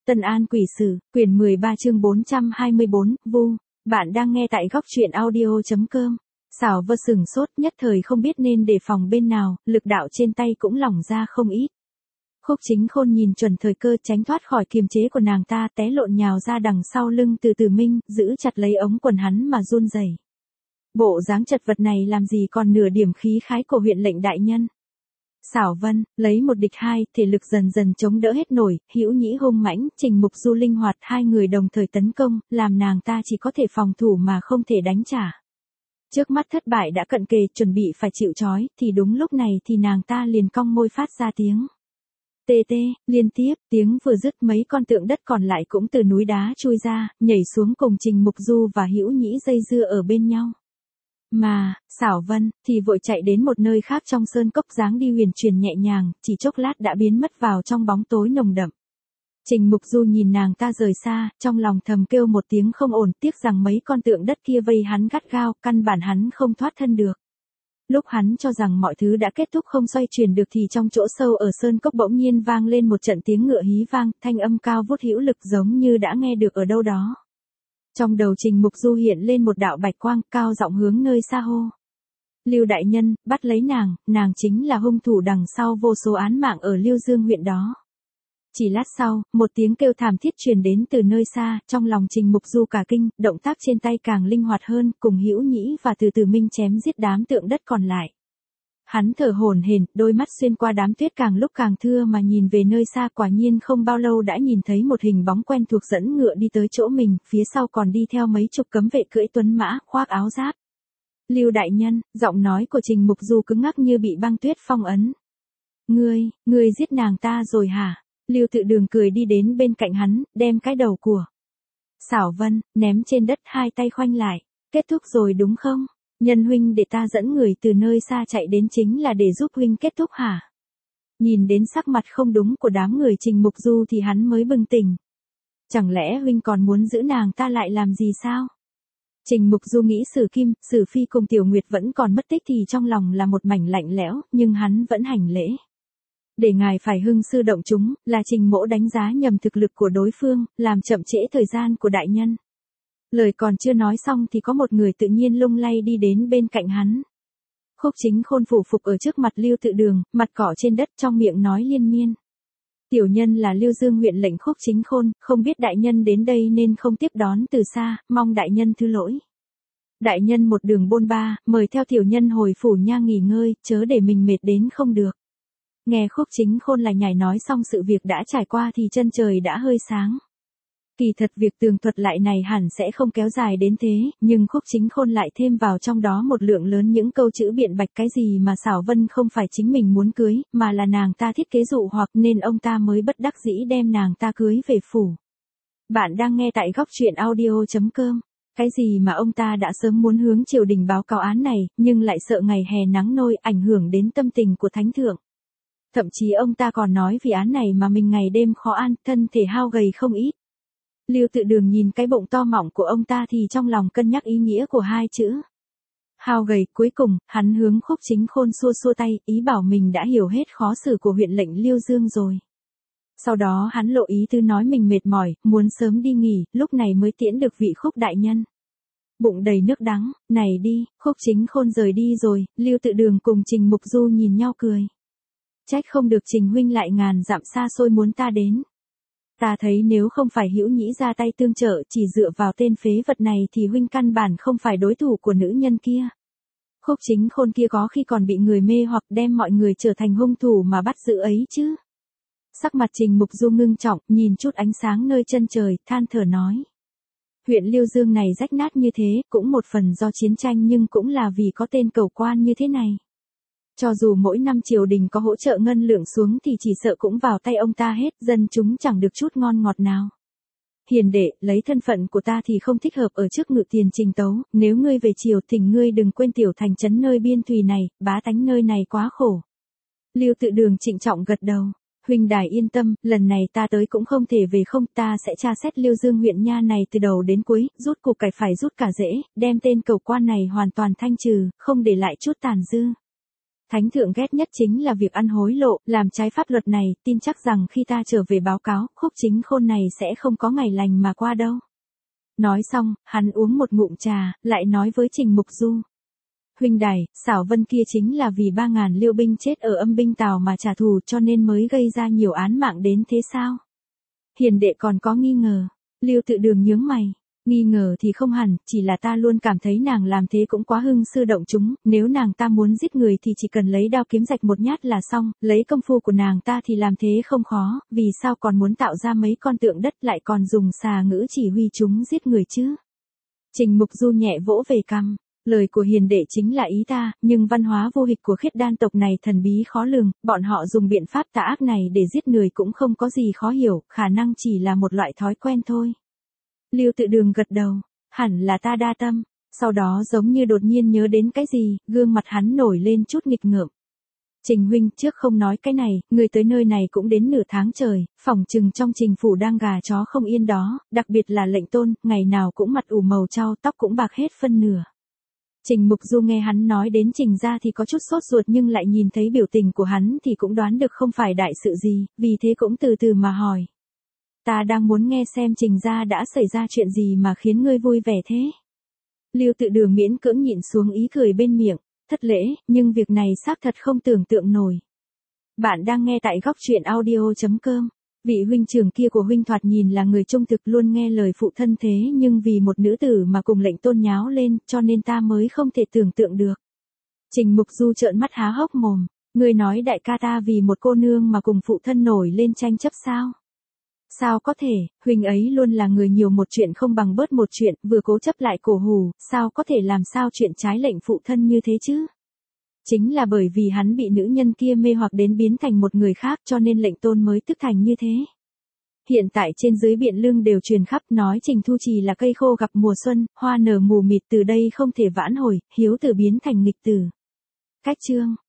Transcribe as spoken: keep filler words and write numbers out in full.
Tân An Quỷ Sử, quyển mười ba chương bốn trăm hai mươi bốn, Vu. Bạn đang nghe tại góc truyện audio.com. Xảo Vơ sừng sốt, nhất thời không biết nên đề phòng bên nào, lực đạo trên tay cũng lỏng ra không ít. Khúc Chính Khôn nhìn chuẩn thời cơ tránh thoát khỏi kiềm chế của nàng ta, té lộn nhào ra đằng sau lưng Từ Từ Minh, giữ chặt lấy ống quần hắn mà run rẩy. Bộ dáng chật vật này làm gì còn nửa điểm khí khái của huyện lệnh đại nhân. Xảo Vân, lấy một địch hai, thể lực dần dần chống đỡ hết nổi, Hữu Nhĩ hung mãnh, Trình Mục Du linh hoạt, hai người đồng thời tấn công, làm nàng ta chỉ có thể phòng thủ mà không thể đánh trả. Trước mắt thất bại đã cận kề, chuẩn bị phải chịu trói, thì đúng lúc này thì nàng ta liền cong môi phát ra tiếng. Tê tê, liên tiếp, tiếng vừa dứt mấy con tượng đất còn lại cũng từ núi đá chui ra, nhảy xuống cùng Trình Mục Du và Hữu Nhĩ dây dưa ở bên nhau. Mà, Xảo Vân, thì vội chạy đến một nơi khác trong sơn cốc dáng đi huyền chuyển nhẹ nhàng, chỉ chốc lát đã biến mất vào trong bóng tối nồng đậm. Trình Mục Du nhìn nàng ta rời xa, trong lòng thầm kêu một tiếng không ổn, tiếc rằng mấy con tượng đất kia vây hắn gắt gao, căn bản hắn không thoát thân được. Lúc hắn cho rằng mọi thứ đã kết thúc không xoay chuyển được thì trong chỗ sâu ở sơn cốc bỗng nhiên vang lên một trận tiếng ngựa hí vang, thanh âm cao vút hữu lực giống như đã nghe được ở đâu đó. Trong đầu Trình Mục Du hiện lên một đạo bạch quang, cao giọng hướng nơi xa hô. Lưu đại nhân, bắt lấy nàng, nàng chính là hung thủ đằng sau vô số án mạng ở Liêu Dương huyện đó. Chỉ lát sau, một tiếng kêu thảm thiết truyền đến từ nơi xa, trong lòng Trình Mục Du cả kinh, động tác trên tay càng linh hoạt hơn, cùng Hữu Nhĩ và Từ Từ Minh chém giết đám tượng đất còn lại. Hắn thở hổn hển, đôi mắt xuyên qua đám tuyết càng lúc càng thưa mà nhìn về nơi xa, quả nhiên không bao lâu đã nhìn thấy một hình bóng quen thuộc dẫn ngựa đi tới chỗ mình, phía sau còn đi theo mấy chục cấm vệ cưỡi tuấn mã, khoác áo giáp. Lưu đại nhân, giọng nói của Trình Mục Du cứng ngắc như bị băng tuyết phong ấn. Ngươi, ngươi giết nàng ta rồi hả? Lưu Tự Đường cười đi đến bên cạnh hắn, đem cái đầu của Xảo Vân ném trên đất, hai tay khoanh lại. Kết thúc rồi đúng không? Nhân huynh để ta dẫn người từ nơi xa chạy đến chính là để giúp huynh kết thúc hả? Nhìn đến sắc mặt không đúng của đám người Trình Mục Du thì hắn mới bừng tỉnh. Chẳng lẽ huynh còn muốn giữ nàng ta lại làm gì sao? Trình Mục Du nghĩ Sử Kim, Sử Phi cùng Tiểu Nguyệt vẫn còn mất tích thì trong lòng là một mảnh lạnh lẽo, nhưng hắn vẫn hành lễ. Để ngài phải hưng sư động chúng, là Trình mỗ đánh giá nhầm thực lực của đối phương, làm chậm trễ thời gian của đại nhân. Lời còn chưa nói xong thì có một người tự nhiên lung lay đi đến bên cạnh hắn. Khúc Chính Khôn phủ phục ở trước mặt Lưu Tự Đường, mặt cỏ trên đất, trong miệng nói liên miên. Tiểu nhân là Liêu Dương huyện lệnh Khúc Chính Khôn, không biết đại nhân đến đây nên không tiếp đón từ xa, mong đại nhân thứ lỗi. Đại nhân một đường bôn ba, mời theo tiểu nhân hồi phủ nha nghỉ ngơi, chớ để mình mệt đến không được. Nghe Khúc Chính Khôn lại nhảy nói xong sự việc đã trải qua thì chân trời đã hơi sáng. Kỳ thật việc tường thuật lại này hẳn sẽ không kéo dài đến thế, nhưng Khúc Chính Khôn lại thêm vào trong đó một lượng lớn những câu chữ biện bạch cái gì mà Xảo Vân không phải chính mình muốn cưới, mà là nàng ta thiết kế dụ hoặc nên ông ta mới bất đắc dĩ đem nàng ta cưới về phủ. Bạn đang nghe tại góc truyện audio.com. Cái gì mà ông ta đã sớm muốn hướng triều đình báo cáo án này, nhưng lại sợ ngày hè nắng nôi ảnh hưởng đến tâm tình của thánh thượng. Thậm chí ông ta còn nói vì án này mà mình ngày đêm khó ăn, thân thể hao gầy không ít. Lưu Tự Đường nhìn cái bụng to mọng của ông ta thì trong lòng cân nhắc ý nghĩa của hai chữ hao gầy. Cuối cùng, hắn hướng Khúc Chính Khôn xua xua tay, ý bảo mình đã hiểu hết khó xử của huyện lệnh Liêu Dương rồi. Sau đó hắn lộ ý tư nói mình mệt mỏi, muốn sớm đi nghỉ, lúc này mới tiễn được vị Khúc đại nhân. Bụng đầy nước đắng, này đi, Khúc Chính Khôn rời đi rồi, Lưu Tự Đường cùng Trình Mục Du nhìn nhau cười. Trách không được Trình huynh lại ngàn dặm xa xôi muốn ta đến. Ta thấy nếu không phải Hữu Nhĩ ra tay tương trợ, chỉ dựa vào tên phế vật này thì huynh căn bản không phải đối thủ của nữ nhân kia. Khúc Chính Khôn kia có khi còn bị người mê hoặc đem mọi người trở thành hung thủ mà bắt giữ ấy chứ. Sắc mặt Trình Mục Du ngưng trọng, nhìn chút ánh sáng nơi chân trời, than thở nói. Huyện Liêu Dương này rách nát như thế, cũng một phần do chiến tranh nhưng cũng là vì có tên cầu quan như thế này. Cho dù mỗi năm triều đình có hỗ trợ ngân lượng xuống thì chỉ sợ cũng vào tay ông ta hết, dân chúng chẳng được chút ngon ngọt nào. Hiền đệ, lấy thân phận của ta thì không thích hợp ở trước ngự tiền Trình tấu, nếu ngươi về triều thỉnh ngươi đừng quên tiểu thành trấn nơi biên thùy này, bá tánh nơi này quá khổ. Lưu Tự Đường trịnh trọng gật đầu. Huynh đài yên tâm, lần này ta tới cũng không thể về không, ta sẽ tra xét Liêu Dương huyện nha này từ đầu đến cuối, rút củ cải phải rút cả rễ, đem tên cầu quan này hoàn toàn thanh trừ, không để lại chút tàn dư. Thánh thượng ghét nhất chính là việc ăn hối lộ, làm trái pháp luật này, tin chắc rằng khi ta trở về báo cáo, Khúc Chính Khôn này sẽ không có ngày lành mà qua đâu. Nói xong, hắn uống một ngụm trà, lại nói với Trình Mục Du. Huynh đài, xảo vân kia chính là vì ba ngàn liêu binh chết ở âm binh Tào mà trả thù cho nên mới gây ra nhiều án mạng đến thế sao? Hiền đệ còn có nghi ngờ. Liêu Tự Đường nhướng mày. Nghi ngờ thì không hẳn, chỉ là ta luôn cảm thấy nàng làm thế cũng quá hưng sư động chúng, nếu nàng ta muốn giết người thì chỉ cần lấy đao kiếm rạch một nhát là xong, lấy công phu của nàng ta thì làm thế không khó, vì sao còn muốn tạo ra mấy con tượng đất lại còn dùng xà ngữ chỉ huy chúng giết người chứ? Trình Mục Du nhẹ vỗ về cằm. Lời của hiền đệ chính là ý ta, nhưng văn hóa vô hịch của khiết đan tộc này thần bí khó lường, bọn họ dùng biện pháp tà ác này để giết người cũng không có gì khó hiểu, khả năng chỉ là một loại thói quen thôi. Liêu Tự Đường gật đầu, hẳn là ta đa tâm, sau đó giống như đột nhiên nhớ đến cái gì, gương mặt hắn nổi lên chút nghịch ngợm. Trình huynh, trước không nói cái này, người tới nơi này cũng đến nửa tháng trời, phỏng chừng trong Trình phủ đang gà chó không yên đó, đặc biệt là Lệnh Tôn, ngày nào cũng mặt ủ màu trao, tóc cũng bạc hết phân nửa. Trình Mục Du nghe hắn nói đến Trình gia thì có chút sốt ruột nhưng lại nhìn thấy biểu tình của hắn thì cũng đoán được không phải đại sự gì, vì thế cũng từ từ mà hỏi. Ta đang muốn nghe xem Trình gia đã xảy ra chuyện gì mà khiến ngươi vui vẻ thế. Liêu Tự Đường miễn cưỡng nhịn xuống ý cười bên miệng, thất lễ, nhưng việc này xác thật không tưởng tượng nổi. Bạn đang nghe tại góc truyện audio chấm com. Vị huynh trưởng kia của huynh thoạt nhìn là người trung thực luôn nghe lời phụ thân thế nhưng vì một nữ tử mà cùng Lệnh Tôn nháo lên cho nên ta mới không thể tưởng tượng được. Trình Mục Du trợn mắt há hốc mồm, ngươi nói đại ca ta vì một cô nương mà cùng phụ thân nổi lên tranh chấp sao? Sao có thể, huynh ấy luôn là người nhiều một chuyện không bằng bớt một chuyện, vừa cố chấp lại cổ hủ, sao có thể làm sao chuyện trái lệnh phụ thân như thế chứ? Chính là bởi vì hắn bị nữ nhân kia mê hoặc đến biến thành một người khác cho nên Lệnh Tôn mới tức thành như thế. Hiện tại trên dưới Biện Lương đều truyền khắp nói Trình Thu Trì là cây khô gặp mùa xuân, hoa nở mù mịt từ đây không thể vãn hồi, hiếu tử biến thành nghịch tử. Cách chương.